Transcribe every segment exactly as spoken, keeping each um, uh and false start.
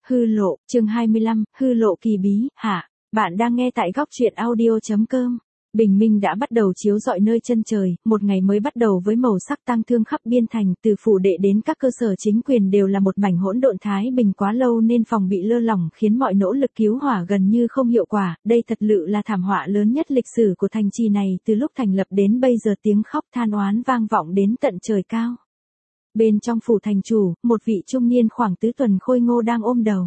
Hư lộ, chương hai mươi lăm, hư lộ kỳ bí, hạ. Bạn đang nghe tại góc truyện audio.com. Bình minh đã bắt đầu chiếu rọi nơi chân trời, một ngày mới bắt đầu với màu sắc tang thương khắp biên thành, từ phủ đệ đến các cơ sở chính quyền đều là một mảnh hỗn độn. Thái bình quá lâu nên phòng bị lơ lỏng khiến mọi nỗ lực cứu hỏa gần như không hiệu quả, đây thật sự là thảm họa lớn nhất lịch sử của thành trì này, từ lúc thành lập đến bây giờ tiếng khóc than oán vang vọng đến tận trời cao. Bên trong phủ thành chủ, một vị trung niên khoảng tứ tuần khôi ngô đang ôm đầu.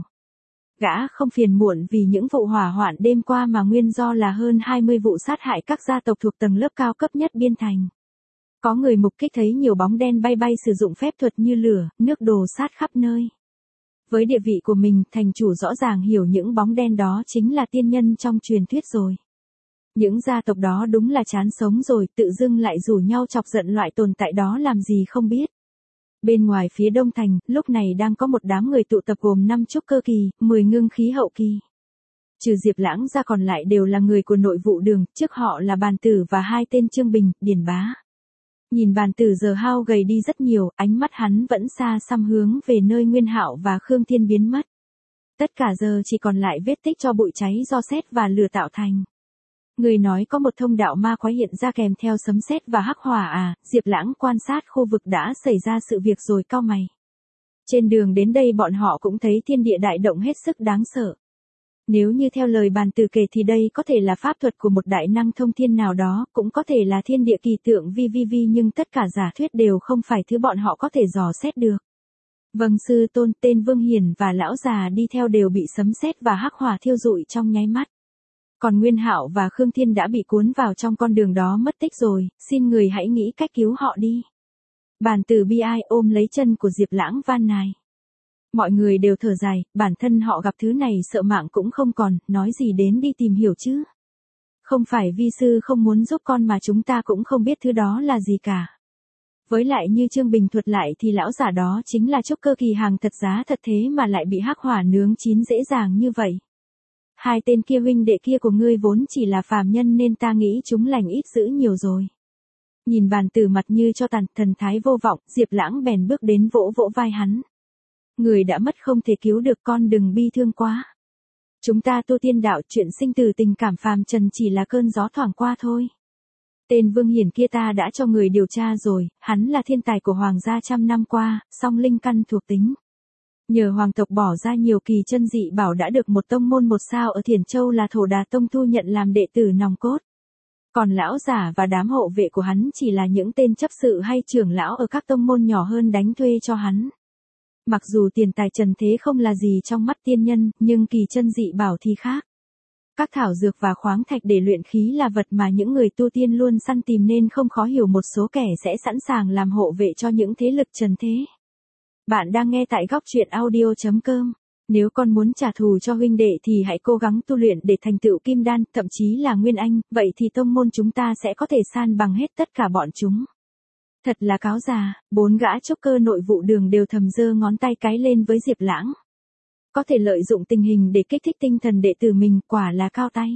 Gã không phiền muộn vì những vụ hỏa hoạn đêm qua mà nguyên do là hơn hai mươi vụ sát hại các gia tộc thuộc tầng lớp cao cấp nhất biên thành. Có người mục kích thấy nhiều bóng đen bay bay sử dụng phép thuật như lửa, nước đổ sát khắp nơi. Với địa vị của mình, thành chủ rõ ràng hiểu những bóng đen đó chính là tiên nhân trong truyền thuyết rồi. Những gia tộc đó đúng là chán sống rồi, tự dưng lại rủ nhau chọc giận loại tồn tại đó làm gì không biết. Bên ngoài phía đông thành, lúc này đang có một đám người tụ tập gồm năm trúc cơ kỳ, mười ngưng khí hậu kỳ. Trừ Diệp Lãng ra còn lại đều là người của nội vụ đường, trước họ là Bàn Tử và hai tên Trương Bình, Điền Bá. Nhìn Bàn Tử giờ hao gầy đi rất nhiều, ánh mắt hắn vẫn xa xăm hướng về nơi Nguyên Hạo và Khương Thiên biến mất. Tất cả giờ chỉ còn lại vết tích cho bụi cháy do sét và lửa tạo thành. Người nói có một thông đạo ma quái hiện ra kèm theo sấm sét và hắc hỏa à, Diệp Lãng quan sát khu vực đã xảy ra sự việc rồi cau mày. Trên đường đến đây bọn họ cũng thấy thiên địa đại động hết sức đáng sợ. Nếu như theo lời Bàn Tử kể thì đây có thể là pháp thuật của một đại năng thông thiên nào đó, cũng có thể là thiên địa kỳ tượng vi vi vi nhưng tất cả giả thuyết đều không phải thứ bọn họ có thể dò xét được. Vâng sư tôn, tên Vương Hiển và lão già đi theo đều bị sấm sét và hắc hỏa thiêu rụi trong nháy mắt. Còn Nguyên Hạo và Khương Thiên đã bị cuốn vào trong con đường đó mất tích rồi, xin người hãy nghĩ cách cứu họ đi. Bàn Tử bi ai ôm lấy chân của Diệp Lãng van nài. Mọi người đều thở dài, bản thân họ gặp thứ này sợ mạng cũng không còn, nói gì đến đi tìm hiểu chứ. Không phải vi sư không muốn giúp con mà chúng ta cũng không biết thứ đó là gì cả. Với lại như Trương Bình thuật lại thì lão giả đó chính là trúc cơ kỳ hàng thật giá thật thế mà lại bị hắc hỏa nướng chín dễ dàng như vậy. Hai tên kia huynh đệ kia của ngươi vốn chỉ là phàm nhân nên ta nghĩ chúng lành ít dữ nhiều rồi. Nhìn Bàn Tử mặt như cho tàn, thần thái vô vọng, Diệp Lãng bèn bước đến vỗ vỗ vai hắn. Người đã mất không thể cứu được, con đừng bi thương quá. Chúng ta tu tiên đạo, chuyện sinh tử tình cảm phàm trần chỉ là cơn gió thoảng qua thôi. Tên Vương Hiển kia ta đã cho người điều tra rồi, hắn là thiên tài của hoàng gia trăm năm qua, song linh căn thuộc tính. Nhờ hoàng tộc bỏ ra nhiều kỳ chân dị bảo đã được một tông môn một sao ở Thiền Châu là Thổ Đà Tông thu nhận làm đệ tử nòng cốt. Còn lão giả và đám hộ vệ của hắn chỉ là những tên chấp sự hay trưởng lão ở các tông môn nhỏ hơn đánh thuê cho hắn. Mặc dù tiền tài trần thế không là gì trong mắt tiên nhân, nhưng kỳ chân dị bảo thì khác. Các thảo dược và khoáng thạch để luyện khí là vật mà những người tu tiên luôn săn tìm nên không khó hiểu một số kẻ sẽ sẵn sàng làm hộ vệ cho những thế lực trần thế. Bạn đang nghe tại góc truyện audio.com. Nếu con muốn trả thù cho huynh đệ thì hãy cố gắng tu luyện để thành tựu kim đan, thậm chí là nguyên anh, vậy thì tông môn chúng ta sẽ có thể san bằng hết tất cả bọn chúng. Thật là cáo già, bốn gã trúc cơ nội vụ đường đều thầm giơ ngón tay cái lên với Diệp Lãng. Có thể lợi dụng tình hình để kích thích tinh thần đệ tử mình, quả là cao tay.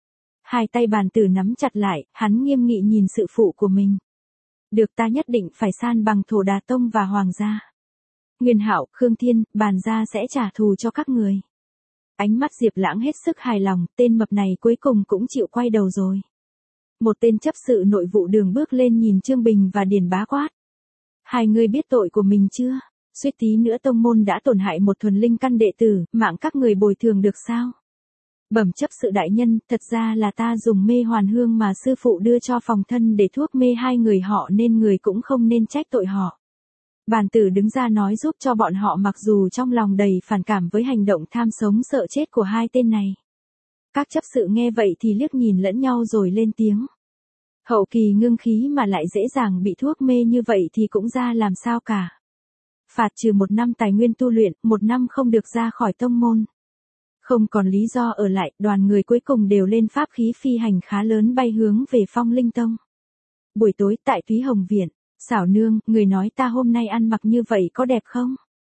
Hai tay Bàn Tử nắm chặt lại, hắn nghiêm nghị nhìn sự phụ của mình. Được, ta nhất định phải san bằng Thổ Đà Tông và hoàng gia. Nguyên Hạo, Khương Thiên, Bàn gia sẽ trả thù cho các người. Ánh mắt Diệp Lãng hết sức hài lòng, tên mập này cuối cùng cũng chịu quay đầu rồi. Một tên chấp sự nội vụ đường bước lên nhìn Trương Bình và Điền Bá quát. Hai người biết tội của mình chưa? Suýt tí nữa tông môn đã tổn hại một thuần linh căn đệ tử, mạng các người bồi thường được sao? Bẩm chấp sự đại nhân, thật ra là ta dùng mê hoàn hương mà sư phụ đưa cho phòng thân để thuốc mê hai người họ nên người cũng không nên trách tội họ. Bàn Tử đứng ra nói giúp cho bọn họ mặc dù trong lòng đầy phản cảm với hành động tham sống sợ chết của hai tên này. Các chấp sự nghe vậy thì liếc nhìn lẫn nhau rồi lên tiếng. Hậu kỳ ngưng khí mà lại dễ dàng bị thuốc mê như vậy thì cũng ra làm sao cả. Phạt trừ một năm tài nguyên tu luyện, một năm không được ra khỏi tông môn. Không còn lý do ở lại, đoàn người cuối cùng đều lên pháp khí phi hành khá lớn bay hướng về Phong Linh Tông. Buổi tối tại Thúy Hồng Viện, Xảo nương, người nói ta hôm nay ăn mặc như vậy có đẹp không?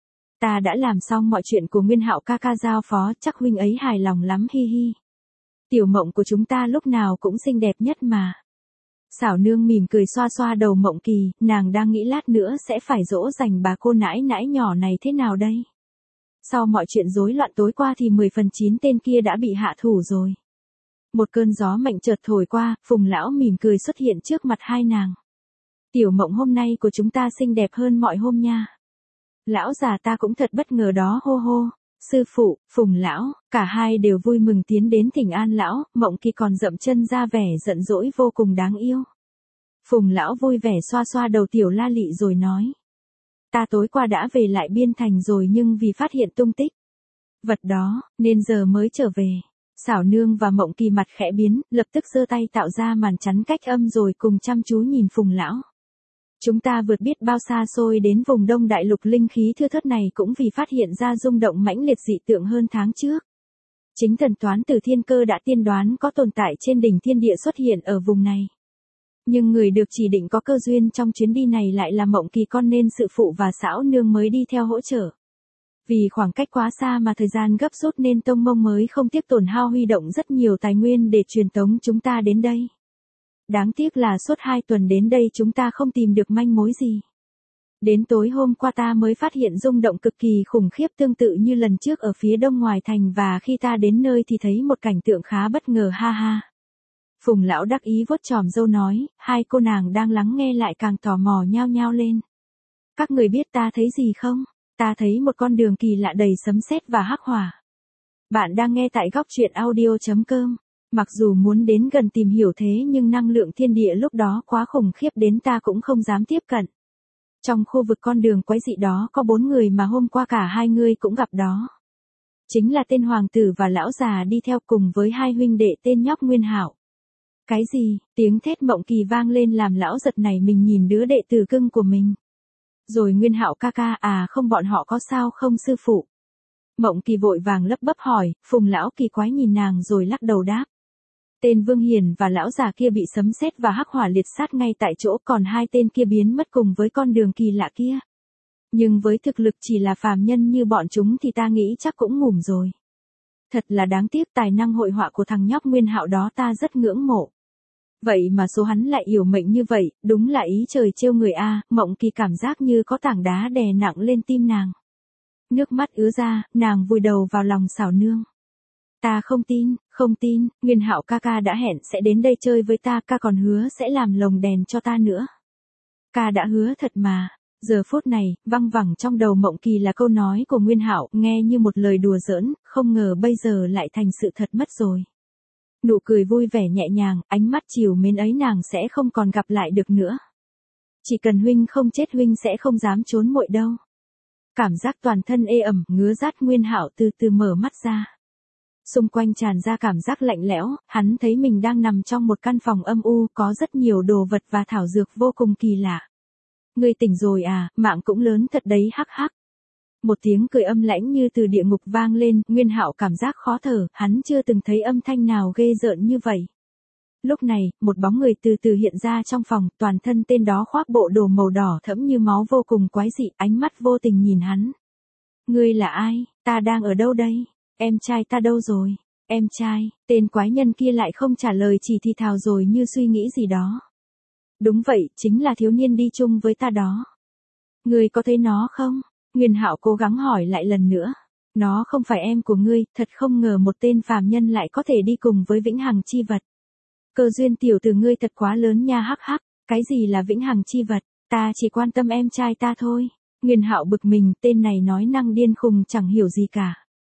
Ta đã làm xong mọi chuyện của Nguyên Hạo ca ca giao phó, chắc huynh ấy hài lòng lắm hi hi. Tiểu Mộng của chúng ta lúc nào cũng xinh đẹp nhất mà. Xảo nương mỉm cười xoa xoa đầu Mộng Kỳ, nàng đang nghĩ lát nữa sẽ phải dỗ dành bà cô nãi nãi nhỏ này thế nào đây. Sau mọi chuyện rối loạn tối qua thì mười phần chín tên kia đã bị hạ thủ rồi. Một cơn gió mạnh chợt thổi qua, Phùng lão mỉm cười xuất hiện trước mặt hai nàng. Tiểu Mộng hôm nay của chúng ta xinh đẹp hơn mọi hôm nha. Lão già ta cũng thật bất ngờ đó hô hô. Sư phụ, Phùng lão, cả hai đều vui mừng tiến đến thỉnh an lão, Mộng Kỳ còn dậm chân ra vẻ giận dỗi vô cùng đáng yêu. Phùng lão vui vẻ xoa xoa đầu Tiểu La Lị rồi nói. Ta tối qua đã về lại Biên Thành rồi nhưng vì phát hiện tung tích vật đó, nên giờ mới trở về. Xảo Nương và Mộng Kỳ mặt khẽ biến, lập tức giơ tay tạo ra màn chắn cách âm rồi cùng chăm chú nhìn Phùng lão. Chúng ta vượt biết bao xa xôi đến vùng Đông Đại Lục linh khí thưa thớt này cũng vì phát hiện ra rung động mãnh liệt dị tượng hơn tháng trước. Chính thần toán từ Thiên Cơ đã tiên đoán có tồn tại trên đỉnh thiên địa xuất hiện ở vùng này. Nhưng người được chỉ định có cơ duyên trong chuyến đi này lại là Mộng Kỳ con nên sự phụ và Xảo Nương mới đi theo hỗ trợ. Vì khoảng cách quá xa mà thời gian gấp rút nên Tông Mông mới không tiếc tổn hao huy động rất nhiều tài nguyên để truyền tống chúng ta đến đây. Đáng tiếc là suốt hai tuần đến đây chúng ta không tìm được manh mối gì. Đến tối hôm qua ta mới phát hiện rung động cực kỳ khủng khiếp tương tự như lần trước ở phía đông ngoài thành và khi ta đến nơi thì thấy một cảnh tượng khá bất ngờ ha ha. Phùng lão đắc ý vuốt chòm râu nói, hai cô nàng đang lắng nghe lại càng tò mò nhao nhao lên. Các người biết ta thấy gì không? Ta thấy một con đường kỳ lạ đầy sấm sét và hắc hỏa. Bạn đang nghe tại góc truyện audio chấm com. Mặc dù muốn đến gần tìm hiểu thế nhưng năng lượng thiên địa lúc đó quá khủng khiếp đến ta cũng không dám tiếp cận. Trong khu vực con đường quái dị đó có bốn người mà hôm qua cả hai người cũng gặp đó. Chính là tên hoàng tử và lão già đi theo cùng với hai huynh đệ tên nhóc Nguyên Hạo. Cái gì? Tiếng thét Mộng Kỳ vang lên làm lão giật nảy mình nhìn đứa đệ tử cưng của mình. Rồi Nguyên Hạo ca ca à không bọn họ có sao không sư phụ? Mộng Kỳ vội vàng lấp bấp hỏi, Phùng lão kỳ quái nhìn nàng rồi lắc đầu đáp. Tên Vương Hiền và lão già kia bị sấm sét và hắc hỏa liệt sát ngay tại chỗ còn hai tên kia biến mất cùng với con đường kỳ lạ kia. Nhưng với thực lực chỉ là phàm nhân như bọn chúng thì ta nghĩ chắc cũng ngủm rồi. Thật là đáng tiếc tài năng hội họa của thằng nhóc Nguyên Hạo đó ta rất ngưỡng mộ. Vậy mà số hắn lại yểu mệnh như vậy, đúng là ý trời trêu người a. Mộng Kỳ cảm giác như có tảng đá đè nặng lên tim nàng. Nước mắt ứa ra, nàng vùi đầu vào lòng Xảo Nương. Ta không tin, không tin, Nguyên Hạo ca ca đã hẹn sẽ đến đây chơi với ta, ca còn hứa sẽ làm lồng đèn cho ta nữa. Ca đã hứa thật mà. Giờ phút này, văng vẳng trong đầu Mộng Kỳ là câu nói của Nguyên Hạo, nghe như một lời đùa giỡn, không ngờ bây giờ lại thành sự thật mất rồi. Nụ cười vui vẻ nhẹ nhàng, ánh mắt chiều mến ấy nàng sẽ không còn gặp lại được nữa. Chỉ cần huynh không chết huynh sẽ không dám trốn muội đâu. Cảm giác toàn thân ê ẩm, ngứa rát. Nguyên Hạo từ từ mở mắt ra. Xung quanh tràn ra cảm giác lạnh lẽo, hắn thấy mình đang nằm trong một căn phòng âm u có rất nhiều đồ vật và thảo dược vô cùng kỳ lạ. Ngươi tỉnh rồi à, mạng cũng lớn thật đấy hắc hắc. Một tiếng cười âm lãnh như từ địa ngục vang lên, Nguyên Hạo cảm giác khó thở, hắn chưa từng thấy âm thanh nào ghê rợn như vậy. Lúc này, một bóng người từ từ hiện ra trong phòng, toàn thân tên đó khoác bộ đồ màu đỏ thẫm như máu vô cùng quái dị, ánh mắt vô tình nhìn hắn. Ngươi là ai, ta đang ở đâu đây, em trai ta đâu rồi, em trai, tên quái nhân kia lại không trả lời chỉ thì thào rồi như suy nghĩ gì đó. Đúng vậy, chính là thiếu niên đi chung với ta đó. Ngươi có thấy nó không? Nguyên Hạo cố gắng hỏi lại lần nữa. Nó không phải em của ngươi, thật không ngờ một tên phàm nhân lại có thể đi cùng với vĩnh hằng chi vật. Cơ duyên tiểu tử ngươi thật quá lớn nha hắc hắc, cái gì là vĩnh hằng chi vật, ta chỉ quan tâm em trai ta thôi. Nguyên Hạo bực mình, tên này nói năng điên khùng chẳng hiểu gì cả.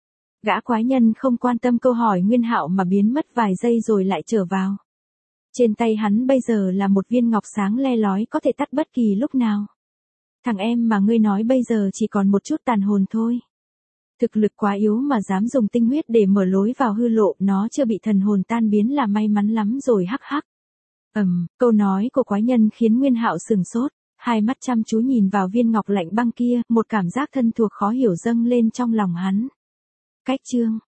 Gã quái nhân không quan tâm câu hỏi Nguyên Hạo mà biến mất vài giây rồi lại trở vào. Trên tay hắn bây giờ là một viên ngọc sáng le lói có thể tắt bất kỳ lúc nào. Thằng em mà ngươi nói bây giờ chỉ còn một chút tàn hồn thôi. Thực lực quá yếu mà dám dùng tinh huyết để mở lối vào hư lộ, nó chưa bị thần hồn tan biến là may mắn lắm rồi hắc hắc. Ầm, um, câu nói của quái nhân khiến Nguyên Hạo sừng sốt, hai mắt chăm chú nhìn vào viên ngọc lạnh băng kia, một cảm giác thân thuộc khó hiểu dâng lên trong lòng hắn. Cách chương